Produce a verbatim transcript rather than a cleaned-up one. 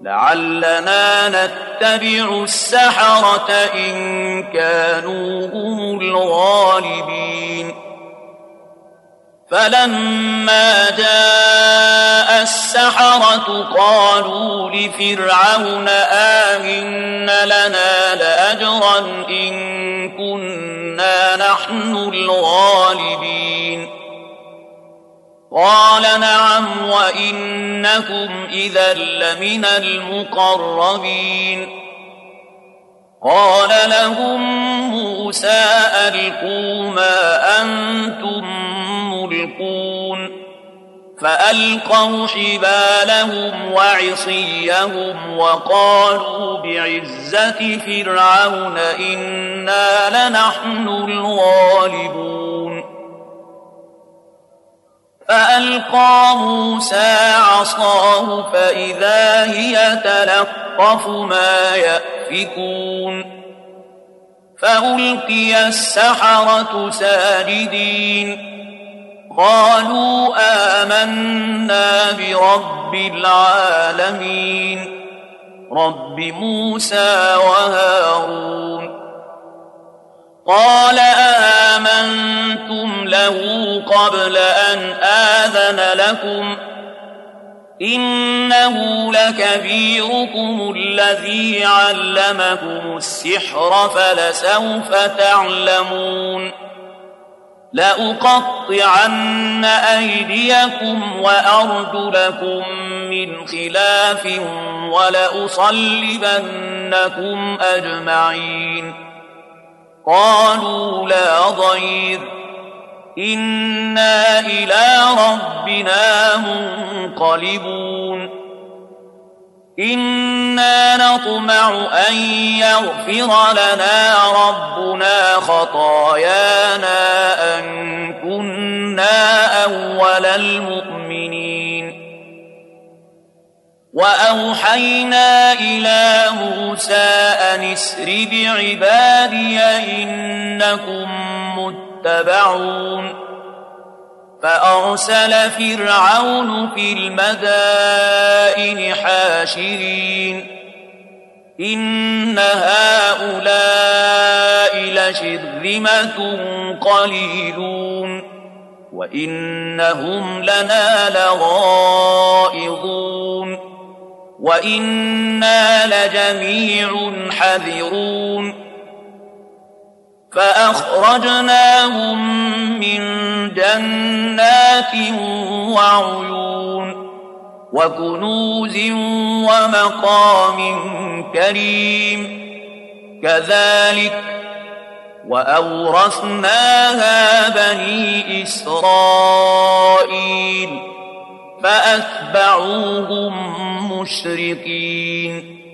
لعلنا نتبع السحرة إن كانوا هم الغالبين فلما جاء السحرة قالوا لفرعون آمن لنا لأجرا إن كنا نحن الغالبين قال نعم وإنكم إذا لمن المقربين قال لهم موسى ألقوا ما أنتم ملقون فألقوا حبالهم وعصيهم وقالوا بعزة فرعون إنا لنحن الغالبون فألقى موسى عصاه فإذا هي تلقف ما يأفكون فألقي السحرة ساجدين قالوا آمنا برب العالمين رب موسى وهارون قال آمنتم له قبل أن آذن لكم إنه لكبيركم الذي علمكم السحر فلسوف تعلمون لأقطعن أيديكم وأرجلكم من خلاف ولأصلبنكم أجمعين قالوا لا ضير إنا إلى ربنا منقلبون إنا نطمع أن يغفر لنا ربنا خطايانا أن كنا أول المؤمنين وأوحينا إلى موسى أن اسر بعبادي إنكم متبعون فأرسل فرعون في المدائن حاشرين إن هؤلاء لشرذمة قليلون وإنهم لنا لغائظون وإنا لجميع حذرون فأخرجناهم من جنات وعيون وكنوز ومقام كريم كذلك وأورثناها بني إسرائيل فأتبعوهم مشرقين